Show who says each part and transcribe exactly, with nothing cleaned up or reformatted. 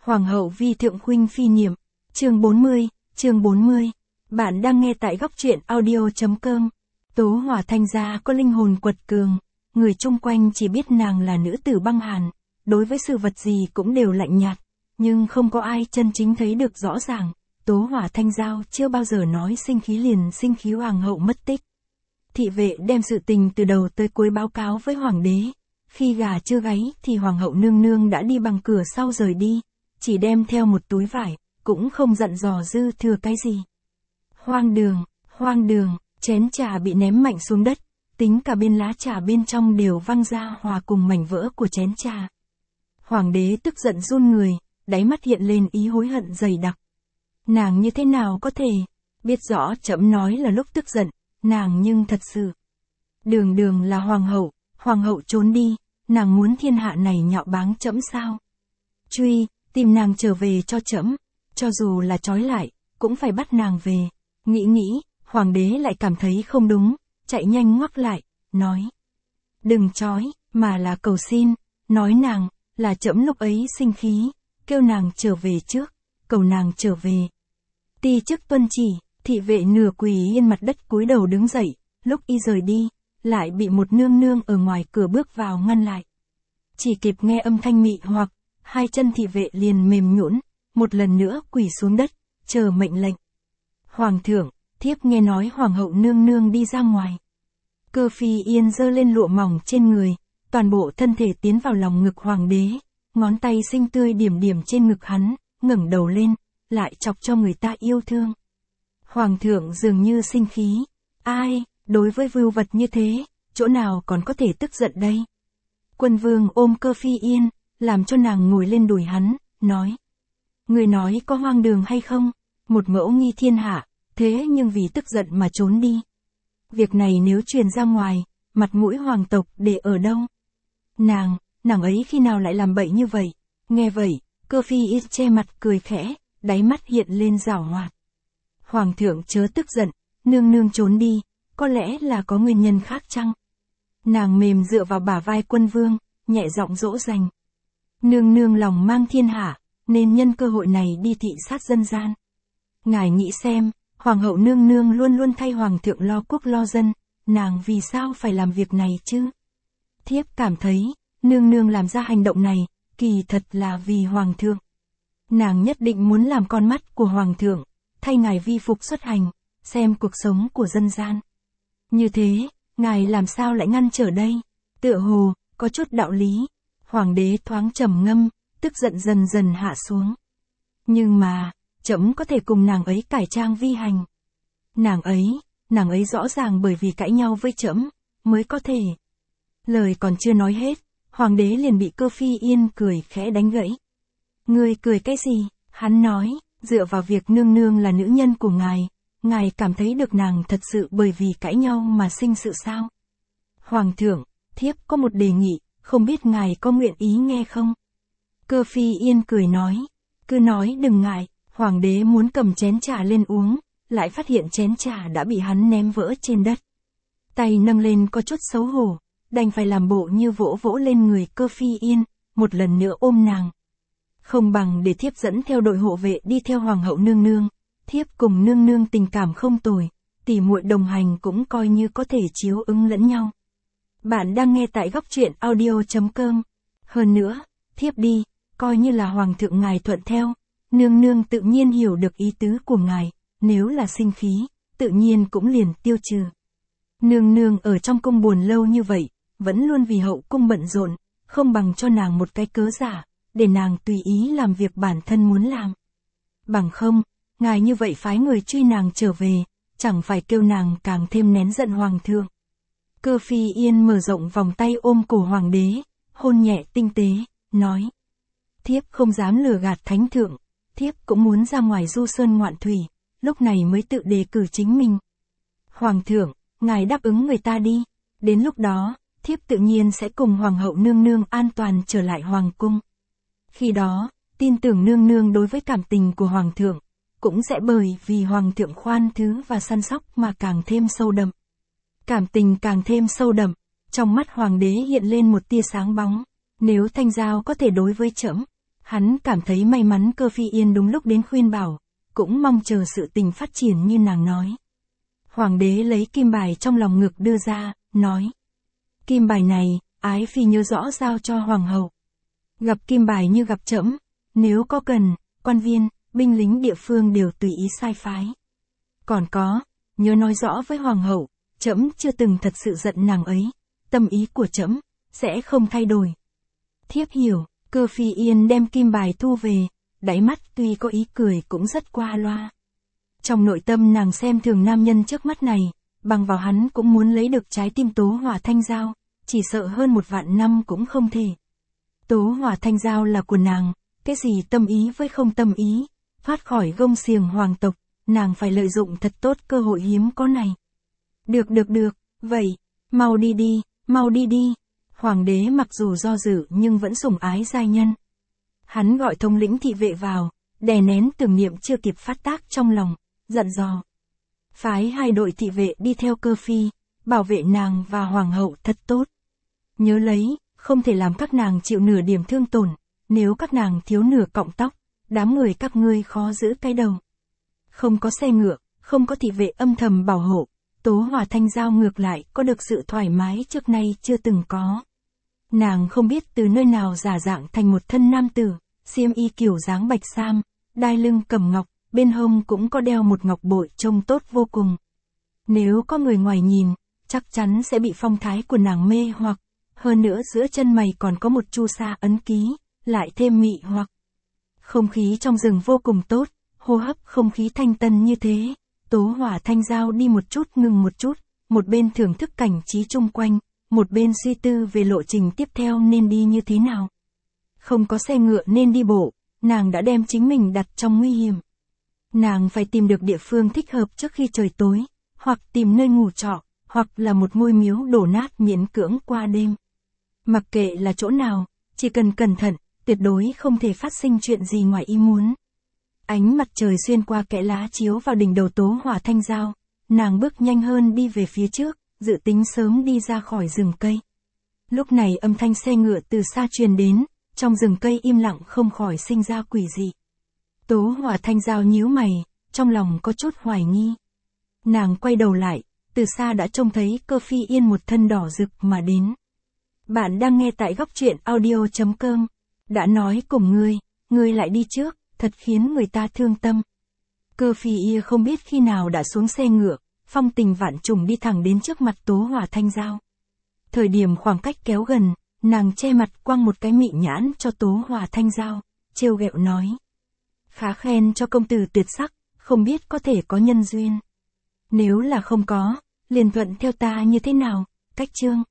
Speaker 1: Hoàng hậu vi thượng huynh phi niệm, chương bốn mươi, chương bốn mươi. Bạn đang nghe tại góc truyện audio.com. Tố Hỏa Thanh gia có linh hồn quật cường, người chung quanh chỉ biết nàng là nữ tử băng hàn, đối với sự vật gì cũng đều lạnh nhạt, nhưng không có ai chân chính thấy được rõ ràng. Tố Hỏa Thanh giao chưa bao giờ nói sinh khí liền sinh khí hoàng hậu mất tích. Thị vệ đem sự tình từ đầu tới cuối báo cáo với hoàng đế. Khi gà chưa gáy thì hoàng hậu nương nương đã đi bằng cửa sau rời đi, chỉ đem theo một túi vải, cũng không dặn dò dư thừa cái gì. Hoang đường, hoang đường, chén trà bị ném mạnh xuống đất, tính cả bên lá trà bên trong đều văng ra hòa cùng mảnh vỡ của chén trà. Hoàng đế tức giận run người, đáy mắt hiện lên ý hối hận dày đặc. Nàng như thế nào có thể, biết rõ trẫm nói là lúc tức giận, nàng nhưng thật sự. Đường đường là hoàng hậu, hoàng hậu trốn đi, nàng muốn thiên hạ này nhạo báng trẫm sao? Truy, tìm nàng trở về cho trẫm, cho dù là trói lại, cũng phải bắt nàng về. Nghĩ nghĩ, hoàng đế lại cảm thấy không đúng, chạy nhanh ngoắc lại, nói. Đừng trói, mà là cầu xin, nói nàng, là trẫm lúc ấy sinh khí, kêu nàng trở về trước, cầu nàng trở về. Ti chức tuân chỉ, thị vệ nửa quỳ yên mặt đất cúi đầu đứng dậy, lúc y rời đi, lại bị một nương nương ở ngoài cửa bước vào ngăn lại. Chỉ kịp nghe âm thanh mị hoặc, hai chân thị vệ liền mềm nhũn, một lần nữa quỳ xuống đất, chờ mệnh lệnh. Hoàng thượng, thiếp nghe nói hoàng hậu nương nương đi ra ngoài. Cơ Phi Yên giơ lên lụa mỏng trên người, toàn bộ thân thể tiến vào lòng ngực hoàng đế, ngón tay xinh tươi điểm điểm trên ngực hắn, ngẩng đầu lên, lại chọc cho người ta yêu thương. Hoàng thượng dường như sinh khí, ai, đối với vưu vật như thế, chỗ nào còn có thể tức giận đây? Quân vương ôm Cơ Phi Yên, làm cho nàng ngồi lên đùi hắn, nói. Người nói có hoang đường hay không? Một mẫu nghi thiên hạ, thế nhưng vì tức giận mà trốn đi. Việc này nếu truyền ra ngoài, mặt mũi hoàng tộc để ở đâu? Nàng, nàng ấy khi nào lại làm bậy như vậy? Nghe vậy, Cơ Phi Yên che mặt cười khẽ, đáy mắt hiện lên giảo hoạt. Hoàng thượng chớ tức giận, nương nương trốn đi, có lẽ là có nguyên nhân khác chăng? Nàng mềm dựa vào bả vai quân vương, nhẹ giọng dỗ dành. Nương nương lòng mang thiên hạ, nên nhân cơ hội này đi thị sát dân gian. Ngài nghĩ xem, hoàng hậu nương nương luôn luôn thay hoàng thượng lo quốc lo dân, nàng vì sao phải làm việc này chứ? Thiếp cảm thấy, nương nương làm ra hành động này, kỳ thật là vì hoàng thượng. Nàng nhất định muốn làm con mắt của hoàng thượng, thay ngài vi phục xuất hành, xem cuộc sống của dân gian. Như thế, ngài làm sao lại ngăn trở đây? Tựa hồ, có chút đạo lý. Hoàng đế thoáng trầm ngâm, tức giận dần dần hạ xuống. Nhưng mà, trẫm có thể cùng nàng ấy cải trang vi hành. Nàng ấy, nàng ấy rõ ràng bởi vì cãi nhau với trẫm, mới có thể. Lời còn chưa nói hết, hoàng đế liền bị Cơ Phi Yên cười khẽ đánh gãy. Ngươi cười cái gì? Hắn nói, dựa vào việc nương nương là nữ nhân của ngài, ngài cảm thấy được nàng thật sự bởi vì cãi nhau mà sinh sự sao? Hoàng thượng, thiếp có một đề nghị, không biết ngài có nguyện ý nghe không? Cơ Phi Yên cười nói, cứ nói đừng ngại. Hoàng đế muốn cầm chén trà lên uống, lại phát hiện chén trà đã bị hắn ném vỡ trên đất. Tay nâng lên có chút xấu hổ, đành phải làm bộ như vỗ vỗ lên người Cơ Phi Yên, một lần nữa ôm nàng. Không bằng để thiếp dẫn theo đội hộ vệ đi theo hoàng hậu nương nương, thiếp cùng nương nương tình cảm không tồi, tỉ muội đồng hành cũng coi như có thể chiếu ứng lẫn nhau. Bạn đang nghe tại góc truyện audio.com. Hơn nữa, thiếp đi, coi như là hoàng thượng ngài thuận theo. Nương nương tự nhiên hiểu được ý tứ của ngài, nếu là sinh khí, tự nhiên cũng liền tiêu trừ. Nương nương ở trong cung buồn lâu như vậy, vẫn luôn vì hậu cung bận rộn, không bằng cho nàng một cái cớ giả, để nàng tùy ý làm việc bản thân muốn làm. Bằng không, ngài như vậy phái người truy nàng trở về, chẳng phải kêu nàng càng thêm nén giận hoàng thượng. Cơ Phi Yên mở rộng vòng tay ôm cổ hoàng đế, hôn nhẹ tinh tế, nói. Thiếp không dám lừa gạt thánh thượng. Thiếp cũng muốn ra ngoài du sơn ngoạn thủy, lúc này mới tự đề cử chính mình. Hoàng thượng, ngài đáp ứng người ta đi, đến lúc đó, thiếp tự nhiên sẽ cùng hoàng hậu nương nương an toàn trở lại hoàng cung. Khi đó, tin tưởng nương nương đối với cảm tình của hoàng thượng, cũng sẽ bởi vì hoàng thượng khoan thứ và săn sóc mà càng thêm sâu đậm. Cảm tình càng thêm sâu đậm, trong mắt hoàng đế hiện lên một tia sáng bóng, nếu Thanh Giao có thể đối với trẫm, Hắn cảm thấy may mắn Cơ Phi Yên đúng lúc đến khuyên bảo, cũng mong chờ sự tình phát triển như nàng nói. Hoàng đế lấy kim bài trong lòng ngực đưa ra, nói. Kim bài này, ái phi nhớ rõ giao cho hoàng hậu. Gặp kim bài như gặp trẫm, nếu có cần, quan viên, binh lính địa phương đều tùy ý sai phái. Còn có, nhớ nói rõ với hoàng hậu, trẫm chưa từng thật sự giận nàng ấy, tâm ý của trẫm sẽ không thay đổi. Thiếp hiểu, Cơ Phi Yên đem kim bài thu về, đáy mắt tuy có ý cười cũng rất qua loa. Trong nội tâm nàng xem thường nam nhân trước mắt này, bằng vào hắn cũng muốn lấy được trái tim Tố Hỏa Thanh Giao, chỉ sợ hơn một vạn năm cũng không thể. Tố Hỏa Thanh Giao là của nàng, cái gì tâm ý với không tâm ý, thoát khỏi gông xiềng hoàng tộc, nàng phải lợi dụng thật tốt cơ hội hiếm có này. Được được được, vậy, mau đi đi, mau đi đi. Hoàng đế mặc dù do dự nhưng vẫn sủng ái giai nhân. Hắn gọi thống lĩnh thị vệ vào, đè nén tưởng niệm chưa kịp phát tác trong lòng, dặn dò. Phái hai đội thị vệ đi theo Cơ Phi, bảo vệ nàng và hoàng hậu thật tốt. Nhớ lấy, không thể làm các nàng chịu nửa điểm thương tổn, nếu các nàng thiếu nửa cọng tóc, đám người các ngươi khó giữ cái đầu. Không có xe ngựa, không có thị vệ âm thầm bảo hộ, Tố Hỏa Thanh Giao ngược lại có được sự thoải mái trước nay chưa từng có. Nàng không biết từ nơi nào giả dạng thành một thân nam tử, xiêm y kiểu dáng bạch sam, đai lưng cầm ngọc, bên hông cũng có đeo một ngọc bội trông tốt vô cùng. Nếu có người ngoài nhìn, chắc chắn sẽ bị phong thái của nàng mê hoặc, hơn nữa giữa chân mày còn có một chu sa ấn ký, lại thêm mị hoặc. Không khí trong rừng vô cùng tốt, hô hấp không khí thanh tân như thế, Tố Hỏa Thanh Giao đi một chút ngừng một chút, một bên thưởng thức cảnh trí chung quanh, một bên suy tư về lộ trình tiếp theo nên đi như thế nào. Không có xe ngựa nên đi bộ, nàng đã đem chính mình đặt trong nguy hiểm. Nàng phải tìm được địa phương thích hợp trước khi trời tối, hoặc tìm nơi ngủ trọ, hoặc là một ngôi miếu đổ nát miễn cưỡng qua đêm. Mặc kệ là chỗ nào, chỉ cần cẩn thận, tuyệt đối không thể phát sinh chuyện gì ngoài ý muốn. Ánh mặt trời xuyên qua kẽ lá chiếu vào đỉnh đầu Tố Hỏa Thanh Giao, nàng bước nhanh hơn đi về phía trước, dự tính sớm đi ra khỏi rừng cây. Lúc này âm thanh xe ngựa từ xa truyền đến, trong rừng cây im lặng không khỏi sinh ra quỷ dị. Tố Hỏa Thanh Giao nhíu mày, trong lòng có chút hoài nghi. Nàng quay đầu lại, từ xa đã trông thấy Cơ Phi Yên một thân đỏ rực mà đến. Bạn đang nghe tại góc truyện audio chấm com. Đã nói cùng ngươi, ngươi lại đi trước, thật khiến người ta thương tâm. Cơ Phi Yên không biết khi nào đã xuống xe ngựa, phong tình vạn trùng đi thẳng đến trước mặt Tố Hỏa Thanh Giao. Thời điểm khoảng cách kéo gần, nàng che mặt quăng một cái mị nhãn cho Tố Hỏa Thanh Giao, trêu ghẹo nói. Khá khen cho công tử tuyệt sắc, không biết có thể có nhân duyên. Nếu là không có, liền thuận theo ta như thế nào, cách chương.